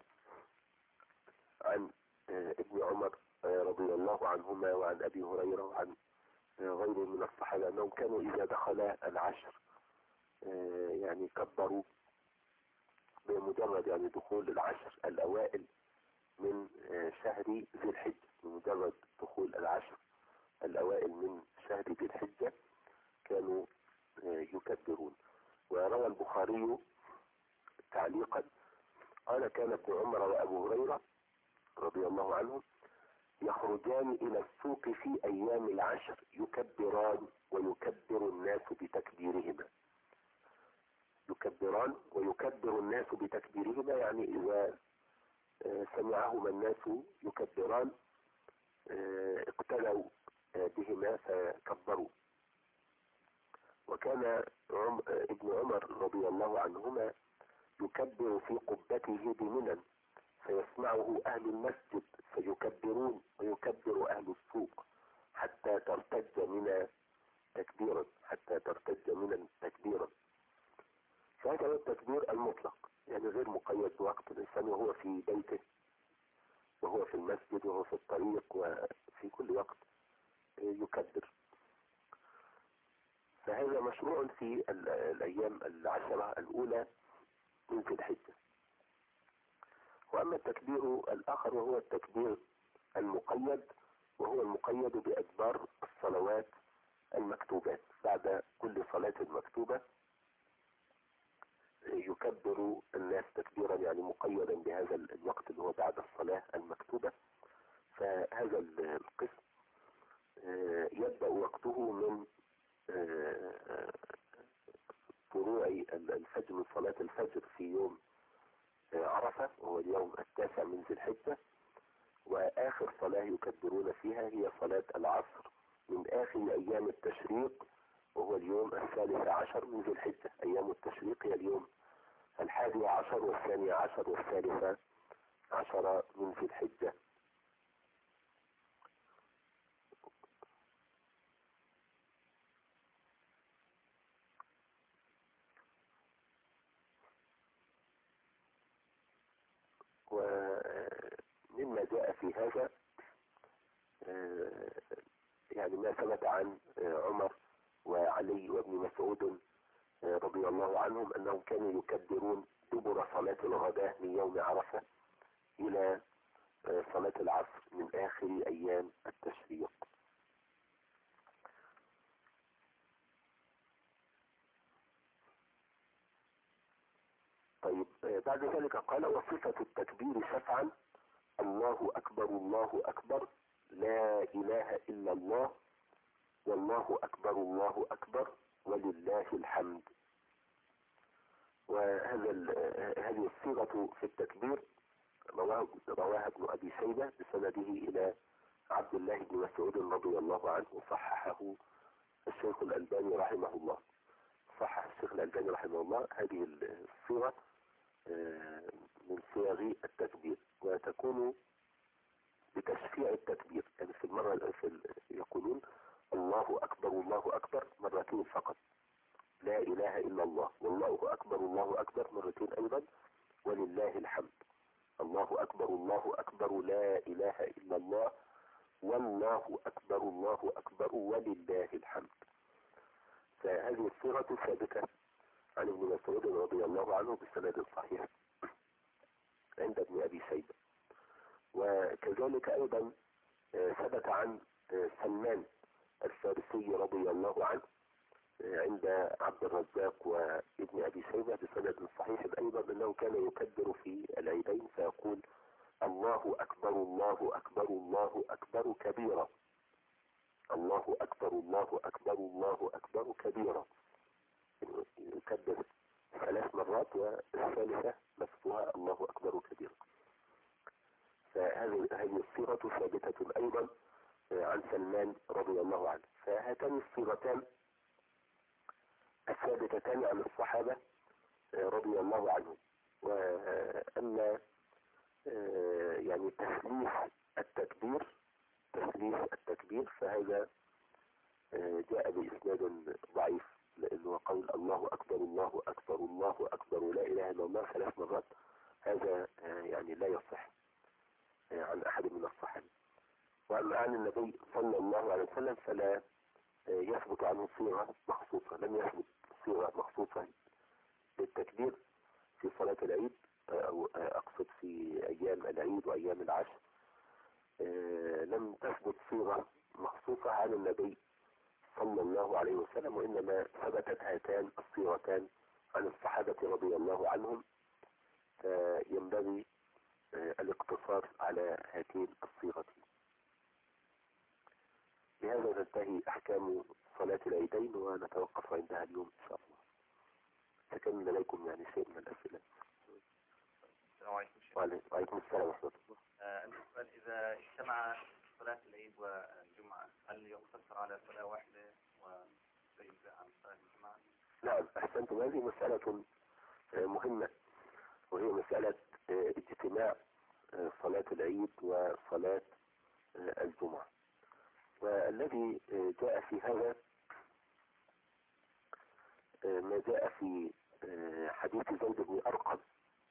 عن ابن عمر رضي الله عنهما وعن أبي هريرة وعن غيره من الصحابة أنهم كانوا إذا دخل العشر يعني كبروا بمجرد يعني دخول العشر الأوائل من شهر ذي الحجة، بمجرد دخول العشر الأوائل من شهر ذي الحجة كانوا يكبرون. وروى البخاري تعليقا قال كان ابن عمر وأبو هريرة رضي الله عنهم يخرجان إلى السوق في أيام العشر يكبران ويكبر الناس بتكبيرهما. يكبران ويكبر الناس بتكبيرهما يعني إذا سمعهما الناس يكبران اقتلوا بهما فكبروا. وكان ابن عمر رضي الله عنهما يكبر في قبته بمنى فيسمعه أهل المسجد فيكبرون ويكبر أهل السوق حتى ترتج منى تكبيرا، حتى ترتج منى تكبيرا. فهذا هو التكبير المطلق، يعني غير مقيد بوقت. الإنسان وهو في بيته وهو في المسجد وهو في الطريق وفي كل وقت يكبر. فهذا مشروع في الأيام 10 الأولى من ذي الحجة. وأما التكبير الآخر وهو التكبير المقيد، وهو المقيد بأدبار الصلوات المكتوبات. بعد كل صلاة مكتوبة يكبر الناس تكبيرا يعني مقيدا بهذا الوقت اللي هو بعد الصلاة المكتوبة. فهذا القسم يبدأ وقته من طلوع الفجر، من صلاة الفجر في يوم عرفة وهو اليوم 9 من ذي الحجة. وآخر صلاة يكبرون فيها هي صلاة العصر من آخر أيام التشريق وهو اليوم 13 من ذي الحجة. أيام التشريق هي اليوم 11 و12 و13 من ذي الحجة. ومما جاء في هذا يعني ما ثبت عن عمر وعلي وابن مسعود رضي الله عنهم أنهم كانوا يكبرون دبر صلاة الغداء من يوم عرفة إلى صلاة العصر من آخر أيام التشريق. طيب بعد ذلك قال وصفة التكبير شفعا الله أكبر الله أكبر لا إله إلا الله والله أكبر الله أكبر ولله الحمد. هذه الصيغة في التكبير رواها ابن أبي شيبة بسنده إلى عبد الله بن مسعود رضي الله عنه وصححه الشيخ الألباني رحمه الله. صحح الشيخ الألباني رحمه الله هذه الصيغة من صيغ التكبير، وتكون بتشفيع التكبير. يعني في المرة يقولون الله أكبر الله أكبر مرتين فقط، لا إله إلا الله، والله أكبر الله أكبر مرتين أيضا، ولله الحمد. الله أكبر الله أكبر لا إله إلا الله، والله أكبر الله أكبر ولله الحمد. فهذه الصيغة ثابتة عن ابن مسعود رضي الله عنه بسند صحيح عند ابن أبي شيبة. وكذلك أيضا ثبت عن سلمان الفارسي رضي الله عنه عند عبد الرزاق وابن أبي شيبة بسند صحيح أيضا أنه كان يكبر في العيدين فيقول الله أكبر الله أكبر الله أكبر كبيرا، الله أكبر الله أكبر الله أكبر كبيرا، يكبر 3 مرات والثالثة نفسها الله أكبر كبيرا. فهذه الصيغة ثابتة أيضا عن سلمان رضي الله عنه. فهاتان الصيغتان الثابتتان عن الصحابة رضي الله عنهم. وأما يعني تثليث التكبير فهذا جاء بإسناد ضعيف، لأنه قول الله أكبر الله أكبر الله أكبر لا إله إلا الله 3 مرات، هذا يعني لا يصح عن أحد من الصحابة. وأما عن النبي صلى الله عليه وسلم فلا يثبت عنه صيغة مخصوصة، لم يثبت صيغة مخصوصة للتكبير في صلاة العيد، أو أقصد في أيام العيد وأيام العشر، لم تثبت صيغة مخصوصة عن النبي صلى الله عليه وسلم، وإنما ثبتت هاتان الصيغتان عن الصحابة رضي الله عنهم، فينبغي الاقتصار على هاتين الصيغتين. بهذا تنتهي أحكام صلاة العيدين، ونتوقف عندها اليوم إن شاء الله. فكان لديكم يعني شيء من الأسئلة. السلام عليكم. وعليكم السلام ورحمة الله. السؤال: إذا اجتمع صلاة العيد والجمعة هل يقتصر على صلاة واحدة ويجزئ عن صلاة الجمعة؟ نعم، أحسنتم. هذه مسألة مهمة، وهي مسألة اجتماع صلاة العيد وصلاة الجمعة. والذي جاء في هذا ما جاء في حديث زيد بن أرقم،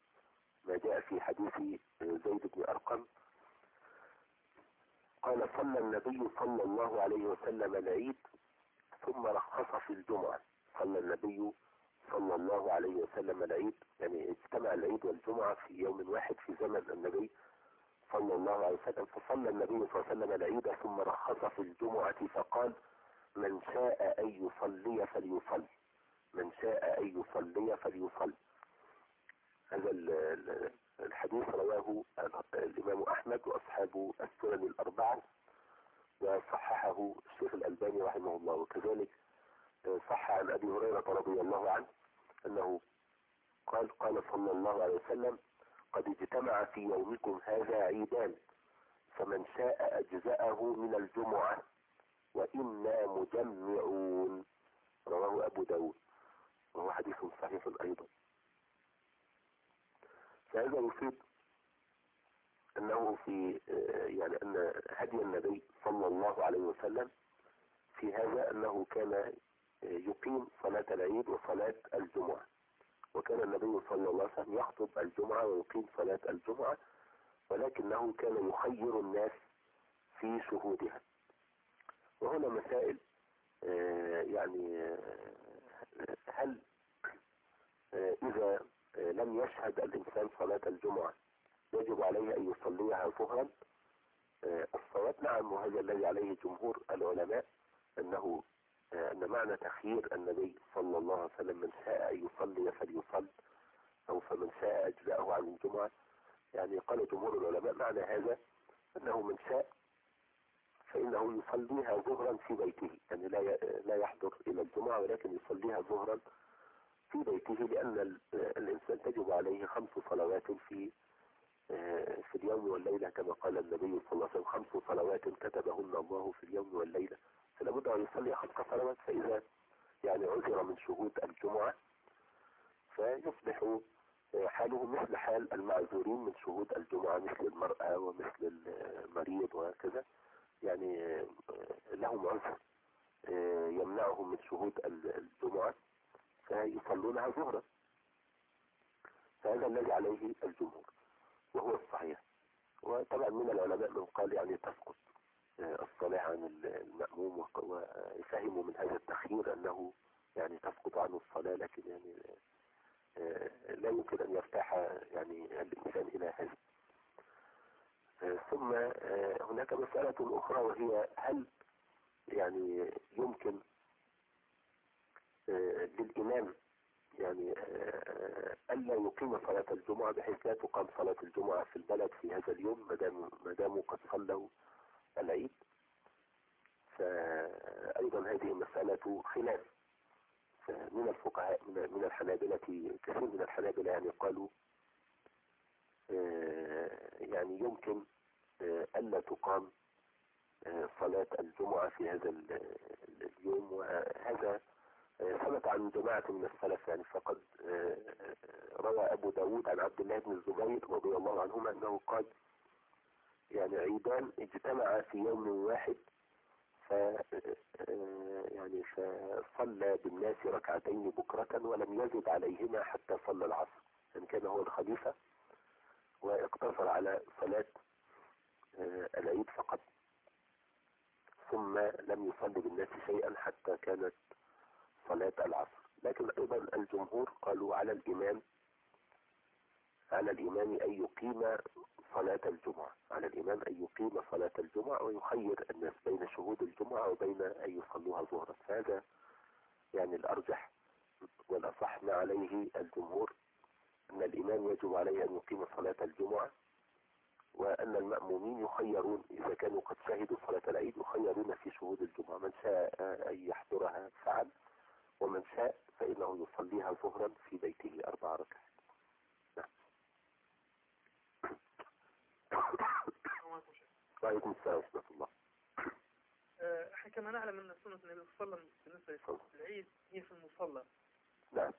قال صلى النبي صلى الله عليه وسلم العيد ثم رخص في الجمعة. صلى النبي صلى الله عليه وسلم العيد، يعني اجتمع العيد والجمعة في يوم واحد في زمن النبي صلى الله عليه وسلم. فصلى النبي صلى الله عليه وسلم العيد ثم رخص في الجمعة فقال من شاء أن يصلي فليصل، من شاء أن يصلي فليصل. هذا الحديث رواه الإمام أحمد وأصحاب السنن الأربعة، وصححه الشيخ الألباني رحمه الله. وكذلك صح عن أبي هريرة رضي الله عنه أنه قال صلى الله عليه وسلم قد اجتمع في يومكم هذا عيدان فمن شاء أجزأه من الجمعة وإنا مجمعون. رواه أبو داود، وهو حديث صحيح أيضا. فهذا يفيد أنه في يعني أن هدي النبي صلى الله عليه وسلم في هذا أنه كان يقيم صلاة العيد وصلاة الجمعة، وكان النبي صلى الله عليه وسلم يخطب الجمعة ويقيم صلاة الجمعة، ولكنه كان يخير الناس في شهودها. وهنا مسائل يعني هل إذا لم يشهد الإنسان صلاة الجمعة يجب عليه أن يصليها ظهرا؟ الصواب نعم، وهذا الذي عليه جمهور العلماء، أن معنى تخيير النبي صلى الله عليه وسلم من شاء أن يصلي فليصل، أو فمن شاء أجزأه عن الجمعة، يعني قال جمهور العلماء معنى هذا أنه من شاء فإنه يصليها ظهرا في بيته، يعني لا يحضر إلى الجمعة ولكن يصليها ظهرا في بيته، لأن الإنسان تجب عليه 5 صلوات في اليوم والليلة، كما قال النبي صلى الله عليه وسلم 5 صلوات كتبهن الله في اليوم والليلة، فلا بد أن يصلي 5 صلوات. فإذا يعني عذر من شهود الجمعة فيصبح حاله مثل حال المعذورين من شهود الجمعة، مثل المرأة ومثل المريض وكذا، يعني لهم عذر يمنعهم من شهود الجمعة فيصلونها ظهرا. فهذا الذي عليه الجمهور وهو الصحيح. وطبعا من العلماء من قال يعني تسقط الصلاة عن المأموم، وفهموا من هذا التخيير أنه يعني تسقط عنه الصلاة، لكن يعني لا يمكن أن يرتاح يعني الإنسان إلى هذا. ثم هناك مسألة أخرى، وهي هل يعني يمكن للإمام يعني ألا يقيم صلاة الجمعة بحيث لا تقام صلاة الجمعة في البلد في هذا اليوم ما داموا قد صلوا العيد؟ فأيضا هذه مسألة خلاف من الفقهاء من الحنابلة. كثير من الحنابلة يعني قالوا يعني يمكن ألا تقام صلاة الجمعة في هذا اليوم، وهذا ثبت عن جماعة من السلف. يعني فقد روى أبو داود عن عبد الله بن الزبير رضي الله عنهما أنه قال يعني عيدان اجتمعا في يوم واحد، يعني فصلى بالناس ركعتين بكرة ولم يزد عليهما حتى صلى العصر. يعني كان هو الخليفة واقتصر على صلاة العيد فقط، ثم لم يصلي بالناس شيئا حتى كانت صلاة العصر. لكن أيضا الجمهور قالوا على الإمام أن يقيم صلاة الجمعة، على الإمام أن يقيم صلاة الجمعة ويخير الناس بين شهود الجمعة وبين أن يصلوها ظهرا. فهذا يعني الأرجح والأصح ما عليه الجمهور، أن الإمام يجب عليه أن يقيم صلاة الجمعة، وأن المأمومين يخيرون إذا كانوا قد شهدوا صلاة العيد يخيرون في شهود الجمعة، من شاء أن يحضرها فعل، ومن شاء فإنه يصليها ظهرا في بيته 4 ركعات. وعليكم السلام ورحمة الله. احنا كما نعلم ان سنة النبي صلى الله عليه وسلم بالنسبة لصلاة العيد هي في المصلى. نعم.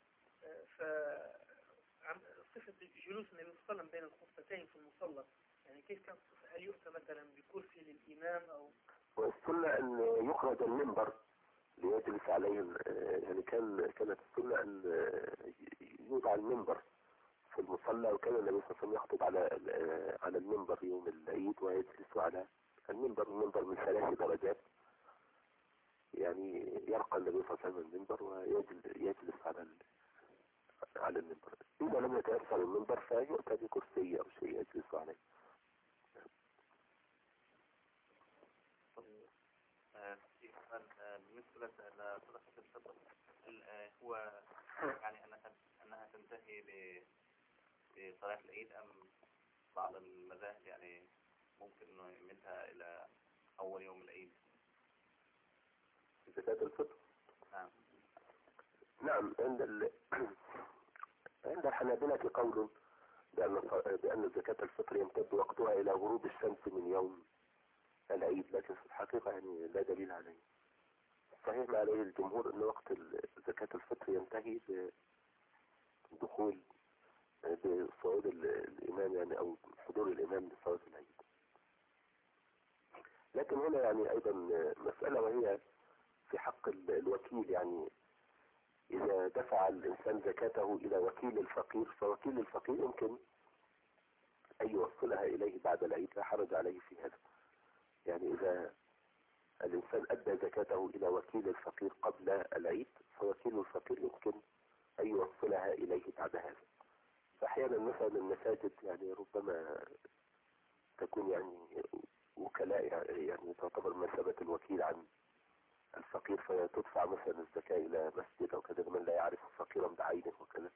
صفة جلوس النبي صلى الله عليه وسلم بين الخطبتين في المصلى، يعني كيف كان؟ هل يؤتى مثلا بكرسي للإمام أو؟ والسنة أن يخرج المنبر ليجلس عليه، يعني كانت السنة أن يوضع المنبر في المصلى، وكان النبي صلى الله عليه وسلم يخطب على المنبر يوم العيد ويجلس على المنبر. المنبر من 3 درجات، يعني يرقى النبي صلى الله عليه وسلم المنبر ويجلس على المنبر. إذا لم يتيسر المنبر فيؤتى بكرسي أو شيء يجلس عليه. بالنسبة لصدقة الفطر، هو يعني أنها تنتهي بصلاة العيد، أم بعض المذاهب يعني ممكن أنه يمدها إلى أول يوم العيد؟ زكاة الفطر. نعم. نعم. عند الحنابلة قول بأن زكاة الفطر يمتد وقتها إلى غروب الشمس من يوم العيد، لكن في الحقيقة يعني لا دليل عليه. صحيح ما عليه الجمهور أن وقت زكاة الفطر ينتهي بدخول بصعود الإمام، يعني أو حضور الإمام لصلاة العيد. لكن هنا يعني أيضا مسألة، وهي في حق الوكيل. يعني إذا دفع الإنسان زكاته إلى وكيل الفقير، فوكيل الفقير يمكن أن يوصلها إليه بعد العيد، لا حرج عليه في هذا. يعني إذا الإنسان أدى زكاته إلى وكيل الفقير قبل العيد، فوكيل الفقير يمكن أن يوصلها إليه بعد هذا. فأحيانا مثلا المساجد يعني ربما تكون يعني وكلاء، يعني تعتبر مثابة الوكيل عن الفقير، فتدفع مثلا الزكاة إلى مسجد أو كذا من لا يعرف فقيرا بعينه وكذا،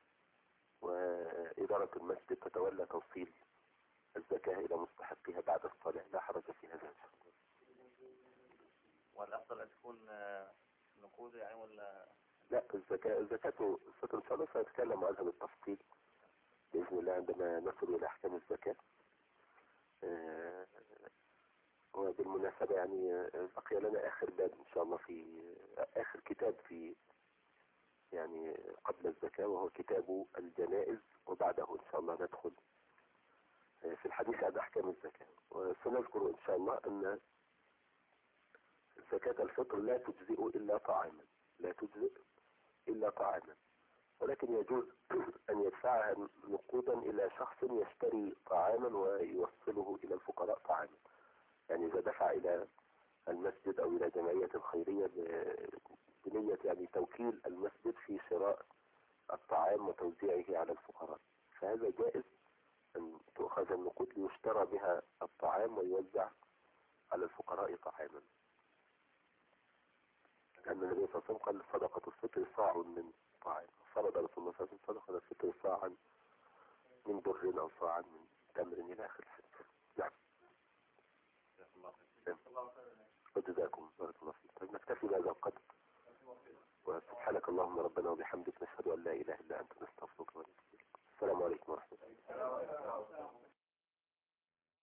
وإدارة المسجد تتولى توصيل الزكاة إلى مستحقها بعد الصلاة، لا حرج في هذا. والأفضل أن تكون نقود يعني ولا؟ لا، الزكاة إن شاء الله سنتكلم عنها بالتفصيل بإذن الله عندما نصل إلى أحكام الزكاة. وبالمناسبة يعني بقي لنا آخر باب إن شاء الله، في آخر كتاب في يعني قبل الزكاة، وهو كتاب الجنائز، وبعده إن شاء الله ندخل في الحديث عن أحكام الزكاة. وسنذكر إن شاء الله أن زكاة الفطر لا تجزئ إلا طعاما، لا تجزئ إلا طعاما، ولكن يجوز أن يدفعها نقودا إلى شخص يشتري طعاما ويوصله إلى الفقراء طعاما. يعني إذا دفع إلى المسجد أو إلى جمعية خيرية بنية يعني توكيل المسجد في شراء الطعام وتوزيعه على الفقراء، فهذا جائز أن تؤخذ النقود ليشترى بها الطعام ويوزع على الفقراء طعاما. لأن النبي صلى الله عليه وسلم قال صدقة الفطر صاع من طعام، فرض رسول الله صلى الله عليه وسلم صدقة الفطر صاعا من بر أو صاعا من تمر إلى آخره.